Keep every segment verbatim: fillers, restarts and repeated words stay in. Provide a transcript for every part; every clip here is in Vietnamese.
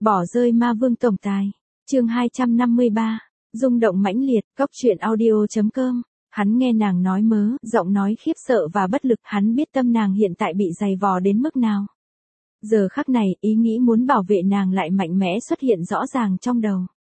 Bỏ rơi ma vương tổng tài. Chương hai trăm năm mươi ba. Rung động mãnh liệt. Cóc truyện audio chấm com. Hắn nghe nàng nói mớ, giọng nói khiếp sợ và bất lực, hắn biết tâm nàng hiện tại bị dày vò đến mức nào. Giờ khắc này, ý nghĩ muốn bảo vệ nàng lại mạnh mẽ xuất hiện rõ ràng trong đầu.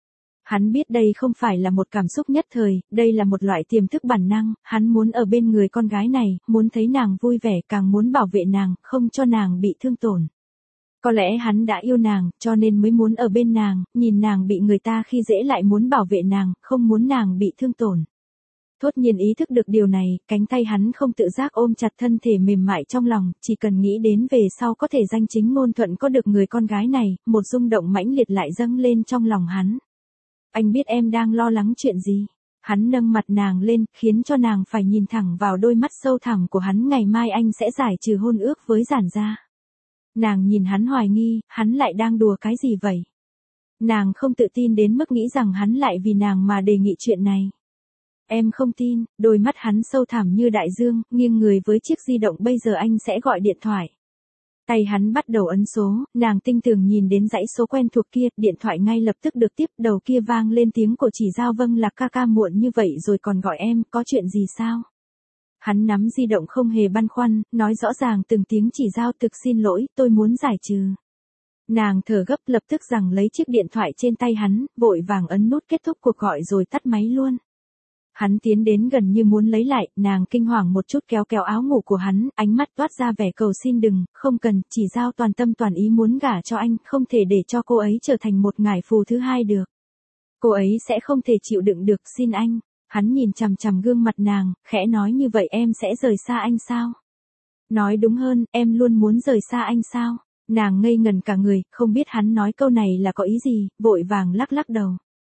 Hắn biết đây không phải là một cảm xúc nhất thời, đây là một loại tiềm thức bản năng, hắn muốn ở bên người con gái này, muốn thấy nàng vui vẻ, càng muốn bảo vệ nàng, không cho nàng bị thương tổn. Có lẽ hắn đã yêu nàng, cho nên mới muốn ở bên nàng, nhìn nàng bị người ta khi dễ lại muốn bảo vệ nàng, không muốn nàng bị thương tổn. Thốt nhiên ý thức được điều này, cánh tay hắn không tự giác ôm chặt thân thể mềm mại trong lòng, chỉ cần nghĩ đến về sau có thể danh chính ngôn thuận có được người con gái này, một rung động mãnh liệt lại dâng lên trong lòng hắn. Anh biết em đang lo lắng chuyện gì. Hắn nâng mặt nàng lên, khiến cho nàng phải nhìn thẳng vào đôi mắt sâu thẳm của hắn. Ngày mai anh sẽ giải trừ hôn ước với Giản gia. Nàng nhìn hắn hoài nghi, hắn lại đang đùa cái gì vậy? Nàng không tự tin đến mức nghĩ rằng hắn lại vì nàng mà đề nghị chuyện này. Em không tin. Đôi mắt hắn sâu thẳm như đại dương, nghiêng người với chiếc di động. Bây giờ anh sẽ gọi điện thoại. Tay hắn bắt đầu ấn số, nàng tinh tường nhìn đến dãy số quen thuộc kia, điện thoại ngay lập tức được tiếp, đầu kia vang lên tiếng của Chỉ Giao. Vâng, là ca ca, muộn như vậy rồi còn gọi em, có chuyện gì sao? Hắn nắm di động không hề băn khoăn, nói rõ ràng từng tiếng. Chỉ Giao, thực xin lỗi, tôi muốn giải trừ. Nàng thở gấp, lập tức giằng lấy chiếc điện thoại trên tay hắn, vội vàng ấn nút kết thúc cuộc gọi rồi tắt máy luôn. Hắn tiến đến gần như muốn lấy lại, nàng kinh hoàng một chút kéo kéo áo ngủ của hắn, ánh mắt toát ra vẻ cầu xin. Đừng, không cần. Chỉ Giao toàn tâm toàn ý muốn gả cho anh, không thể để cho cô ấy trở thành một ngải phù thứ hai được. Cô ấy sẽ không thể chịu đựng được, xin anh. Hắn nhìn chằm chằm gương mặt nàng, khẽ nói, như vậy em sẽ rời xa anh sao? Nói đúng hơn, em luôn muốn rời xa anh sao? Nàng ngây ngần cả người, không biết hắn nói câu này là có ý gì, vội vàng lắc lắc đầu.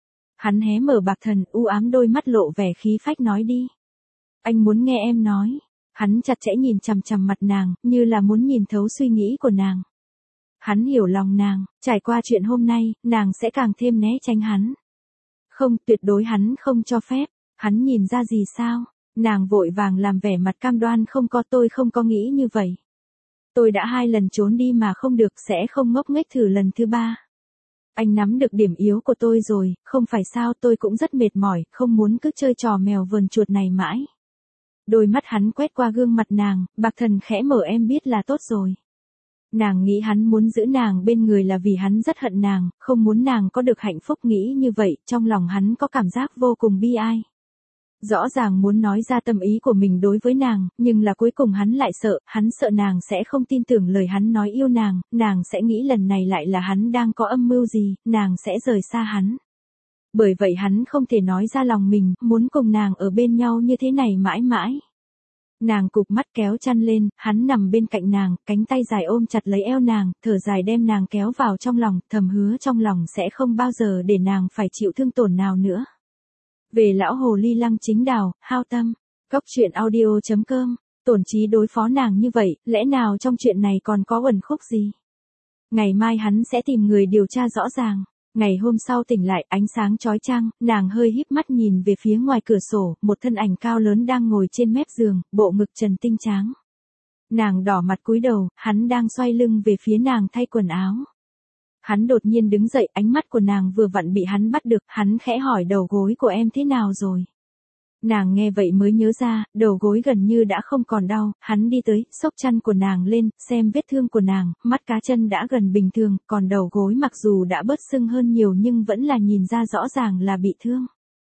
Hắn hé mở bạc thần, u ám đôi mắt lộ vẻ khí phách, nói đi. Anh muốn nghe em nói. Hắn chặt chẽ nhìn chằm chằm mặt nàng, như là muốn nhìn thấu suy nghĩ của nàng. Hắn hiểu lòng nàng, trải qua chuyện hôm nay, nàng sẽ càng thêm né tránh hắn. Không, tuyệt đối hắn không cho phép. Hắn nhìn ra gì sao? Nàng vội vàng làm vẻ mặt cam đoan, không có, tôi không có nghĩ như vậy. Tôi đã hai lần trốn đi mà không được, sẽ không ngốc nghếch thử lần thứ ba. Anh nắm được điểm yếu của tôi rồi, không phải sao? Tôi cũng rất mệt mỏi, không muốn cứ chơi trò mèo vờn chuột này mãi. Đôi mắt hắn quét qua gương mặt nàng, bạc thần khẽ mở, em biết là tốt rồi. Nàng nghĩ hắn muốn giữ nàng bên người là vì hắn rất hận nàng, không muốn nàng có được hạnh phúc. Nghĩ như vậy, trong lòng hắn có cảm giác vô cùng bi ai. Rõ ràng muốn nói ra tâm ý của mình đối với nàng, nhưng là cuối cùng hắn lại sợ, hắn sợ nàng sẽ không tin tưởng lời hắn nói yêu nàng, nàng sẽ nghĩ lần này lại là hắn đang có âm mưu gì, nàng sẽ rời xa hắn. Bởi vậy hắn không thể nói ra lòng mình, muốn cùng nàng ở bên nhau như thế này mãi mãi. Nàng cụp mắt kéo chăn lên, hắn nằm bên cạnh nàng, cánh tay dài ôm chặt lấy eo nàng, thở dài đem nàng kéo vào trong lòng, thầm hứa trong lòng sẽ không bao giờ để nàng phải chịu thương tổn nào nữa. Về lão hồ ly Lăng Chính Đào, hao tâm. Cóc truyện audio chấm com. Tổn trí đối phó nàng như vậy, lẽ nào trong chuyện này còn có uẩn khúc gì? Ngày mai hắn sẽ tìm người điều tra rõ ràng. Ngày hôm sau tỉnh lại, ánh sáng chói chang, nàng hơi híp mắt nhìn về phía ngoài cửa sổ, một thân ảnh cao lớn đang ngồi trên mép giường, bộ ngực trần tinh tráng. Nàng đỏ mặt cúi đầu, hắn đang xoay lưng về phía nàng thay quần áo. Hắn đột nhiên đứng dậy, ánh mắt của nàng vừa vặn bị hắn bắt được, hắn khẽ hỏi, đầu gối của em thế nào rồi? Nàng nghe vậy mới nhớ ra, đầu gối gần như đã không còn đau, hắn đi tới, xốc chăn của nàng lên, xem vết thương của nàng, mắt cá chân đã gần bình thường, còn đầu gối mặc dù đã bớt sưng hơn nhiều nhưng vẫn là nhìn ra rõ ràng là bị thương.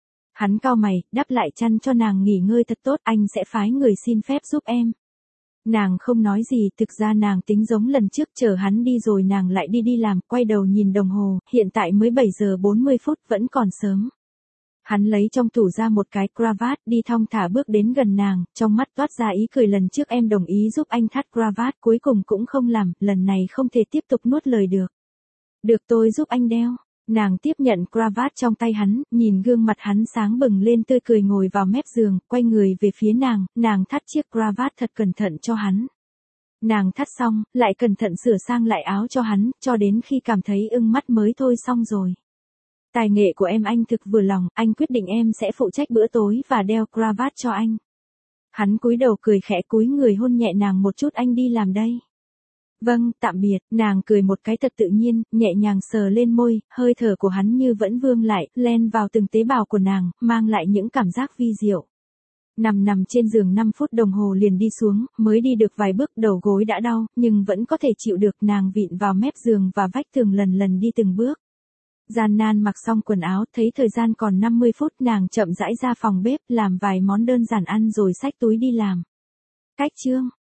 Hắn cau mày, đắp lại chăn cho nàng nghỉ ngơi thật tốt, anh sẽ phái người xin phép giúp em. Nàng không nói gì, thực ra nàng tính giống lần trước, chờ hắn đi rồi nàng lại đi đi làm, quay đầu nhìn đồng hồ, hiện tại mới bảy giờ bốn mươi phút, vẫn còn sớm. Hắn lấy trong tủ ra một cái cravat, đi thong thả bước đến gần nàng, trong mắt toát ra ý cười. Lần trước em đồng ý giúp anh thắt cravat, cuối cùng cũng không làm, lần này không thể tiếp tục nuốt lời được. Được, tôi giúp anh đeo. Nàng tiếp nhận cravat trong tay hắn, nhìn gương mặt hắn sáng bừng lên tươi cười, ngồi vào mép giường, quay người về phía nàng, nàng thắt chiếc cravat thật cẩn thận cho hắn. Nàng thắt xong, lại cẩn thận sửa sang lại áo cho hắn, cho đến khi cảm thấy ưng mắt mới thôi. Xong rồi. Tài nghệ của em anh thực vừa lòng, anh quyết định em sẽ phụ trách bữa tối và đeo cravat cho anh. Hắn cúi đầu cười khẽ, cúi người hôn nhẹ nàng một chút, anh đi làm đây. Vâng, tạm biệt, nàng cười một cái thật tự nhiên, nhẹ nhàng sờ lên môi, hơi thở của hắn như vẫn vương lại, len vào từng tế bào của nàng, mang lại những cảm giác vi diệu. Nằm nằm trên giường năm phút đồng hồ liền đi xuống, mới đi được vài bước đầu gối đã đau, nhưng vẫn có thể chịu được, nàng vịn vào mép giường và vách tường lần lần đi từng bước. Gian nan mặc xong quần áo, thấy thời gian còn năm mươi phút, nàng chậm rãi ra phòng bếp, làm vài món đơn giản ăn rồi xách túi đi làm. Cách chương